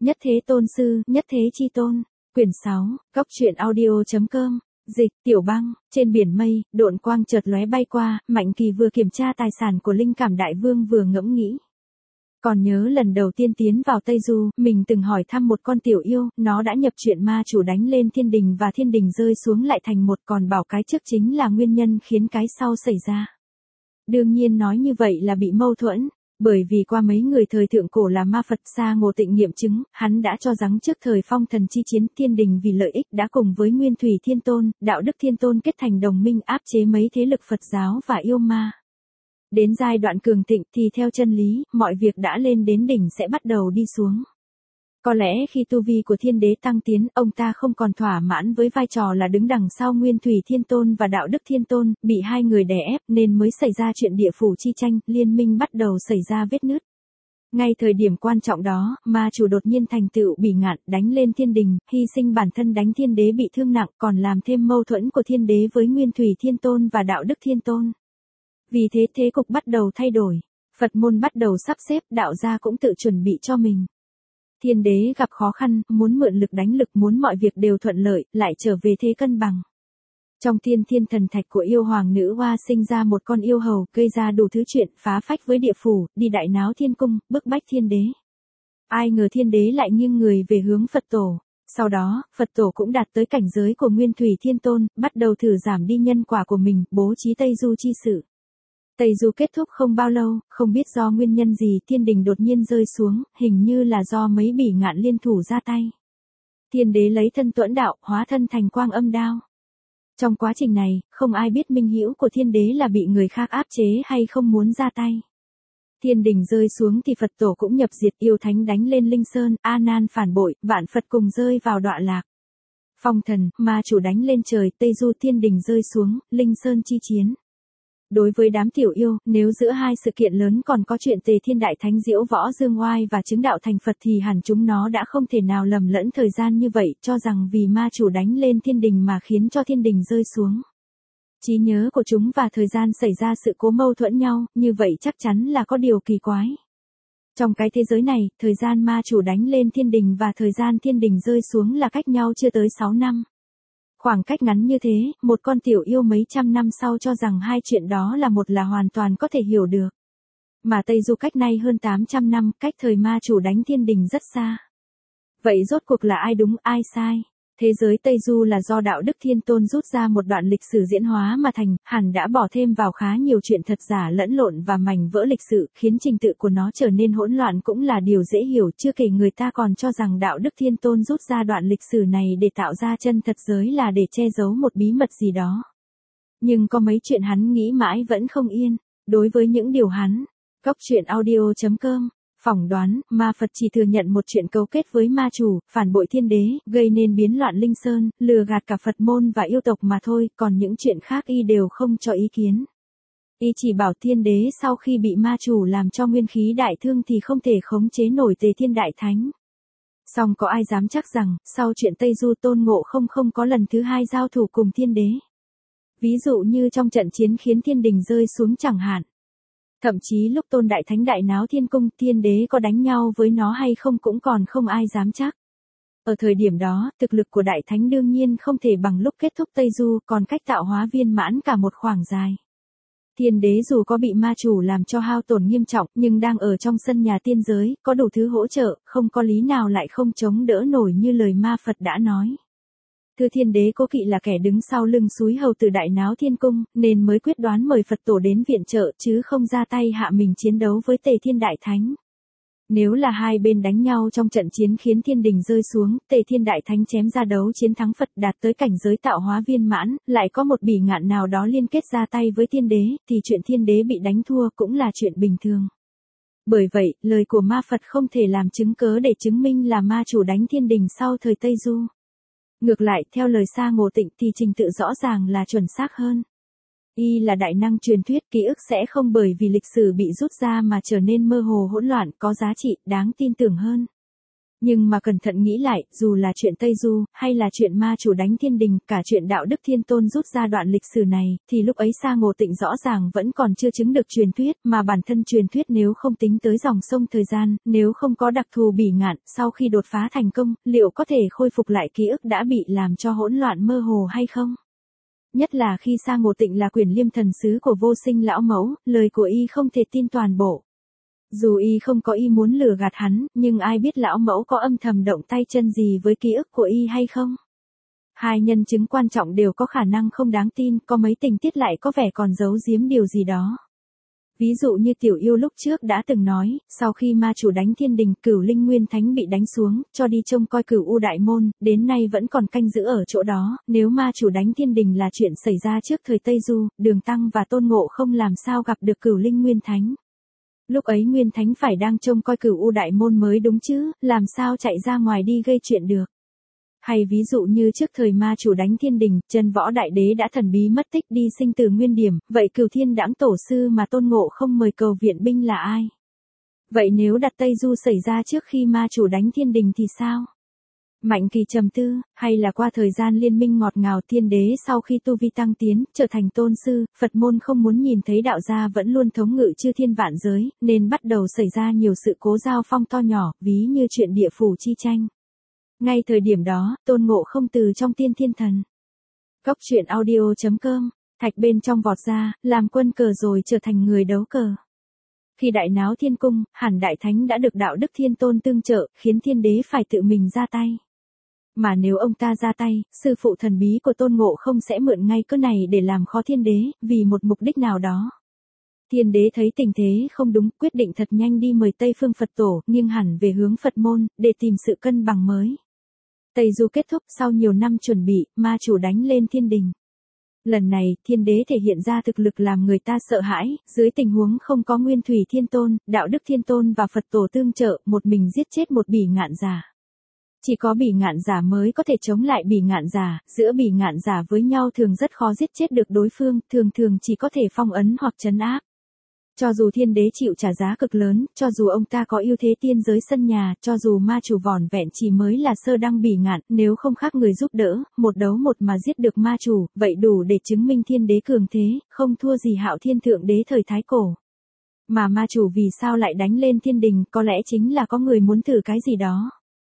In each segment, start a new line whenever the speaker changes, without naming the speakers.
Nhất Thế Tôn Sư, Nhất Thế Chi Tôn. Quyển 6, Góc truyện audio.com. Dịch, Tiểu Băng. Trên biển mây, độn quang chợt lóe bay qua, Mạnh Kỳ vừa kiểm tra tài sản của Linh Cảm Đại Vương vừa ngẫm nghĩ. Còn nhớ lần đầu tiên tiến vào Tây Du, mình từng hỏi thăm một con tiểu yêu, nó đã nhập chuyện ma chủ đánh lên thiên đình và thiên đình rơi xuống lại thành một, còn bảo cái trước chính là nguyên nhân khiến cái sau xảy ra. Đương nhiên nói như vậy là bị mâu thuẫn. Bởi vì qua mấy người thời thượng cổ là ma Phật Sa Ngộ Tịnh nghiệm chứng, hắn đã cho rằng trước thời phong thần chi chiến thiên đình vì lợi ích đã cùng với Nguyên Thủy Thiên Tôn, Đạo Đức Thiên Tôn kết thành đồng minh áp chế mấy thế lực Phật giáo và yêu ma. Đến giai đoạn cường thịnh thì theo chân lý, mọi việc đã lên đến đỉnh sẽ bắt đầu đi xuống. Có lẽ khi tu vi của thiên đế tăng tiến, ông ta không còn thỏa mãn với vai trò là đứng đằng sau Nguyên Thủy Thiên Tôn và Đạo Đức Thiên Tôn, bị hai người đè ép nên mới xảy ra chuyện địa phủ chi tranh, liên minh bắt đầu xảy ra vết nứt. Ngay thời điểm quan trọng đó, ma chủ đột nhiên thành tựu bỉ ngạn, đánh lên thiên đình, hy sinh bản thân đánh thiên đế bị thương nặng, còn làm thêm mâu thuẫn của thiên đế với Nguyên Thủy Thiên Tôn và Đạo Đức Thiên Tôn. Vì thế thế cục bắt đầu thay đổi, Phật môn bắt đầu sắp xếp, đạo gia cũng tự chuẩn bị cho mình. Thiên đế gặp khó khăn, muốn mượn lực đánh lực, muốn mọi việc đều thuận lợi, lại trở về thế cân bằng. Trong thiên thần thạch của yêu hoàng nữ hoa sinh ra một con yêu hầu, gây ra đủ thứ chuyện, phá phách với địa phủ, đi đại náo thiên cung, bức bách thiên đế. Ai ngờ thiên đế lại nghiêng người về hướng Phật tổ. Sau đó, Phật tổ cũng đạt tới cảnh giới của Nguyên Thủy Thiên Tôn, bắt đầu thử giảm đi nhân quả của mình, bố trí Tây Du chi sự. Tây Du kết thúc không bao lâu, không biết do nguyên nhân gì thiên đình đột nhiên rơi xuống, hình như là do mấy bỉ ngạn liên thủ ra tay. Thiên đế lấy thân tuẫn đạo, hóa thân thành Quang Âm Đao. Trong quá trình này, không ai biết minh hữu của thiên đế là bị người khác áp chế hay không muốn ra tay. Thiên đình rơi xuống thì Phật tổ cũng nhập diệt, yêu thánh đánh lên Linh Sơn, A Nan phản bội, vạn Phật cùng rơi vào đọa lạc. Phong thần, ma chủ đánh lên trời, Tây Du thiên đình rơi xuống, Linh Sơn chi chiến. Đối với đám tiểu yêu, nếu giữa hai sự kiện lớn còn có chuyện Tề Thiên Đại Thánh diễu võ dương oai và chứng đạo thành Phật thì hẳn chúng nó đã không thể nào lầm lẫn thời gian như vậy, cho rằng vì ma chủ đánh lên thiên đình mà khiến cho thiên đình rơi xuống. Trí nhớ của chúng và thời gian xảy ra sự cố mâu thuẫn nhau, như vậy chắc chắn là có điều kỳ quái. Trong cái thế giới này, thời gian ma chủ đánh lên thiên đình và thời gian thiên đình rơi xuống là cách nhau chưa tới 6 năm. Khoảng cách ngắn như thế, một con tiểu yêu mấy trăm năm sau cho rằng hai chuyện đó là một là hoàn toàn có thể hiểu được. Mà Tây Du cách nay hơn 800 năm, cách thời ma chủ đánh thiên đình rất xa. Vậy rốt cuộc là ai đúng ai sai? Thế giới Tây Du là do Đạo Đức Thiên Tôn rút ra một đoạn lịch sử diễn hóa mà thành, hẳn đã bỏ thêm vào khá nhiều chuyện thật giả lẫn lộn và mảnh vỡ lịch sử, khiến trình tự của nó trở nên hỗn loạn cũng là điều dễ hiểu, chưa kể người ta còn cho rằng Đạo Đức Thiên Tôn rút ra đoạn lịch sử này để tạo ra chân thật giới là để che giấu một bí mật gì đó. Nhưng có mấy chuyện hắn nghĩ mãi vẫn không yên, đối với những điều hắn, Góc truyện audio.com. Phỏng đoán, ma Phật chỉ thừa nhận một chuyện cấu kết với ma chủ, phản bội thiên đế, gây nên biến loạn Linh Sơn, lừa gạt cả Phật môn và yêu tộc mà thôi, còn những chuyện khác y đều không cho ý kiến. Y chỉ bảo thiên đế sau khi bị ma chủ làm cho nguyên khí đại thương thì không thể khống chế nổi Tề Thiên Đại Thánh. Song có ai dám chắc rằng, sau chuyện Tây Du Tôn Ngộ không có lần thứ hai giao thủ cùng thiên đế. Ví dụ như trong trận chiến khiến thiên đình rơi xuống chẳng hạn. Thậm chí lúc Tôn Đại Thánh đại náo thiên cung, thiên đế có đánh nhau với nó hay không cũng còn không ai dám chắc. Ở thời điểm đó, thực lực của Đại Thánh đương nhiên không thể bằng lúc kết thúc Tây Du, còn cách tạo hóa viên mãn cả một khoảng dài. Thiên đế dù có bị ma chủ làm cho hao tổn nghiêm trọng, nhưng đang ở trong sân nhà tiên giới, có đủ thứ hỗ trợ, không có lý nào lại không chống đỡ nổi như lời ma Phật đã nói. Thưa thiên đế cố kỵ là kẻ đứng sau lưng súi hầu từ đại náo thiên cung, nên mới quyết đoán mời Phật tổ đến viện trợ chứ không ra tay hạ mình chiến đấu với Tề Thiên Đại Thánh. Nếu là hai bên đánh nhau trong trận chiến khiến thiên đình rơi xuống, Tề Thiên Đại Thánh chém ra đấu chiến thắng Phật đạt tới cảnh giới tạo hóa viên mãn, lại có một bỉ ngạn nào đó liên kết ra tay với thiên đế, thì chuyện thiên đế bị đánh thua cũng là chuyện bình thường. Bởi vậy, lời của ma Phật không thể làm chứng cớ để chứng minh là ma chủ đánh thiên đình sau thời Tây Du. Ngược lại, theo lời Sa Ngộ Tịnh thì trình tự rõ ràng là chuẩn xác hơn. Y là đại năng truyền thuyết, ký ức sẽ không bởi vì lịch sử bị rút ra mà trở nên mơ hồ hỗn loạn, có giá trị, đáng tin tưởng hơn. Nhưng mà cẩn thận nghĩ lại, dù là chuyện Tây Du, hay là chuyện ma chủ đánh thiên đình, cả chuyện đạo đức thiên tôn rút ra đoạn lịch sử này, thì lúc ấy Sa Ngộ Tịnh rõ ràng vẫn còn chưa chứng được truyền thuyết, mà bản thân truyền thuyết nếu không tính tới dòng sông thời gian, nếu không có đặc thù Bỉ Ngạn, sau khi đột phá thành công, liệu có thể khôi phục lại ký ức đã bị làm cho hỗn loạn mơ hồ hay không? Nhất là khi Sa Ngộ Tịnh là Quyển Liêm thần sứ của Vô Sinh lão mẫu, lời của y không thể tin toàn bộ. Dù y không có ý muốn lừa gạt hắn, nhưng ai biết lão mẫu có âm thầm động tay chân gì với ký ức của y hay không? Hai nhân chứng quan trọng đều có khả năng không đáng tin, có mấy tình tiết lại có vẻ còn giấu giếm điều gì đó. Ví dụ như Tiểu Yêu lúc trước đã từng nói, sau khi ma chủ đánh thiên đình, Cửu Linh Nguyên Thánh bị đánh xuống, cho đi trông coi Cửu U Đại Môn, đến nay vẫn còn canh giữ ở chỗ đó, nếu ma chủ đánh thiên đình là chuyện xảy ra trước thời Tây Du, Đường Tăng và Tôn Ngộ không làm sao gặp được Cửu Linh Nguyên Thánh. Lúc ấy Nguyên Thánh phải đang trông coi Cửu U Đại Môn mới đúng chứ, làm sao chạy ra ngoài đi gây chuyện được. Hay ví dụ như trước thời ma chủ đánh thiên đình, Chân Võ Đại Đế đã thần bí mất tích đi sinh từ nguyên điểm, vậy Cửu Thiên Đãng Tổ Sư mà Tôn Ngộ không mời cầu viện binh là ai? Vậy nếu đặt Tây Du xảy ra trước khi ma chủ đánh thiên đình thì sao? Mạnh Kỳ trầm tư, hay là qua thời gian liên minh ngọt ngào Thiên Đế sau khi tu vi tăng tiến, trở thành tôn sư, Phật môn không muốn nhìn thấy đạo gia vẫn luôn thống ngự chư thiên vạn giới, nên bắt đầu xảy ra nhiều sự cố giao phong to nhỏ, ví như chuyện địa phủ chi tranh. Ngay thời điểm đó, Tôn Ngộ không từ trong tiên thiên thần. Góc truyện audio.com, thạch bên trong vọt ra, làm quân cờ rồi trở thành người đấu cờ. Khi đại náo thiên cung, hẳn đại thánh đã được đạo đức thiên tôn tương trợ, khiến thiên đế phải tự mình ra tay. Mà nếu ông ta ra tay, sư phụ thần bí của Tôn Ngộ không sẽ mượn ngay cớ này để làm khó thiên đế, vì một mục đích nào đó. Thiên đế thấy tình thế không đúng, quyết định thật nhanh đi mời Tây Phương Phật Tổ, nghiêng hẳn về hướng Phật môn, để tìm sự cân bằng mới. Tây Du kết thúc sau nhiều năm chuẩn bị, ma chủ đánh lên thiên đình. Lần này, thiên đế thể hiện ra thực lực làm người ta sợ hãi, dưới tình huống không có Nguyên Thủy Thiên Tôn, Đạo Đức Thiên Tôn và Phật Tổ tương trợ, một mình giết chết một Bỉ Ngạn giả. Chỉ có Bỉ Ngạn giả mới có thể chống lại Bỉ Ngạn giả, giữa Bỉ Ngạn giả với nhau thường rất khó giết chết được đối phương, thường chỉ có thể phong ấn hoặc trấn áp. Cho dù thiên đế chịu trả giá cực lớn, cho dù ông ta có ưu thế tiên giới sân nhà, cho dù ma chủ vỏn vẹn chỉ mới là sơ đăng Bỉ Ngạn, nếu không khác người giúp đỡ, một đấu một mà giết được ma chủ, vậy đủ để chứng minh thiên đế cường thế, không thua gì Hạo Thiên Thượng Đế thời Thái Cổ. Mà ma chủ vì sao lại đánh lên thiên đình, có lẽ chính là có người muốn thử cái gì đó.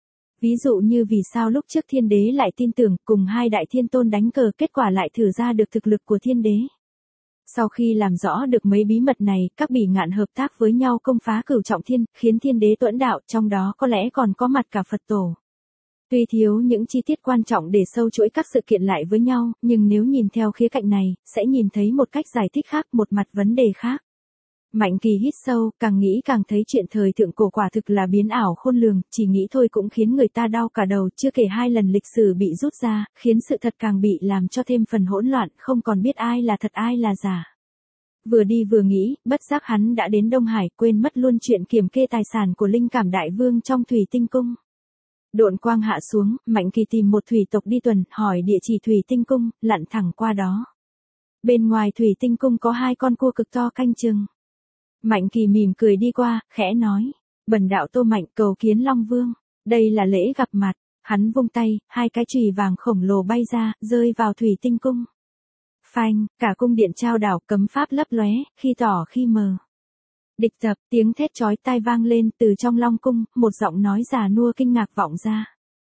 Ví dụ như vì sao lúc trước thiên đế lại tin tưởng, cùng hai đại thiên tôn đánh cờ, kết quả lại thử ra được thực lực của thiên đế. Sau khi làm rõ được mấy bí mật này, các Bỉ Ngạn hợp tác với nhau công phá Cửu Trọng Thiên, khiến thiên đế tuẫn đạo, trong đó có lẽ còn có mặt cả Phật Tổ. Tuy thiếu những chi tiết quan trọng để sâu chuỗi các sự kiện lại với nhau, nhưng nếu nhìn theo khía cạnh này, sẽ nhìn thấy một cách giải thích khác, một mặt vấn đề khác. Mạnh Kỳ hít sâu, càng nghĩ càng thấy chuyện thời thượng cổ quả thực là biến ảo khôn lường, chỉ nghĩ thôi cũng khiến người ta đau cả đầu, chưa kể 2 lần lịch sử bị rút ra, khiến sự thật càng bị làm cho thêm phần hỗn loạn, không còn biết ai là thật ai là giả. Vừa đi vừa nghĩ, bất giác hắn đã đến Đông Hải, quên mất luôn chuyện kiểm kê tài sản của Linh Cảm Đại Vương trong Thủy Tinh Cung. Độn quang hạ xuống, Mạnh Kỳ tìm một thủy tộc đi tuần, hỏi địa chỉ Thủy Tinh Cung, lặn thẳng qua đó. Bên ngoài Thủy Tinh Cung có 2 con cua cực to canh chừng. Mạnh Kỳ mỉm cười đi qua, khẽ nói, bần đạo Tô Mạnh cầu kiến Long Vương, đây là lễ gặp mặt. Hắn vung tay, 2 cái chùy vàng khổng lồ bay ra, rơi vào Thủy Tinh Cung. Phanh, cả cung điện trao đảo, cấm pháp lấp lóe, khi tỏ khi mờ. Địch tập, tiếng thét chói tai vang lên, từ trong Long Cung, một giọng nói già nua kinh ngạc vọng ra.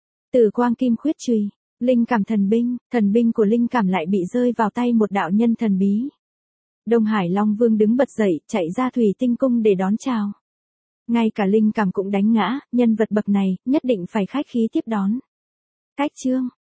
Tử quang kim khuyết chùy, Linh Cảm thần binh của Linh Cảm lại bị rơi vào tay một đạo nhân thần bí. Đông Hải Long Vương đứng bật dậy, chạy ra Thủy Tinh Cung để đón chào. Ngay cả Linh Cảm cũng đánh ngã, nhân vật bậc này, nhất định phải khách khí tiếp đón. Cách chương.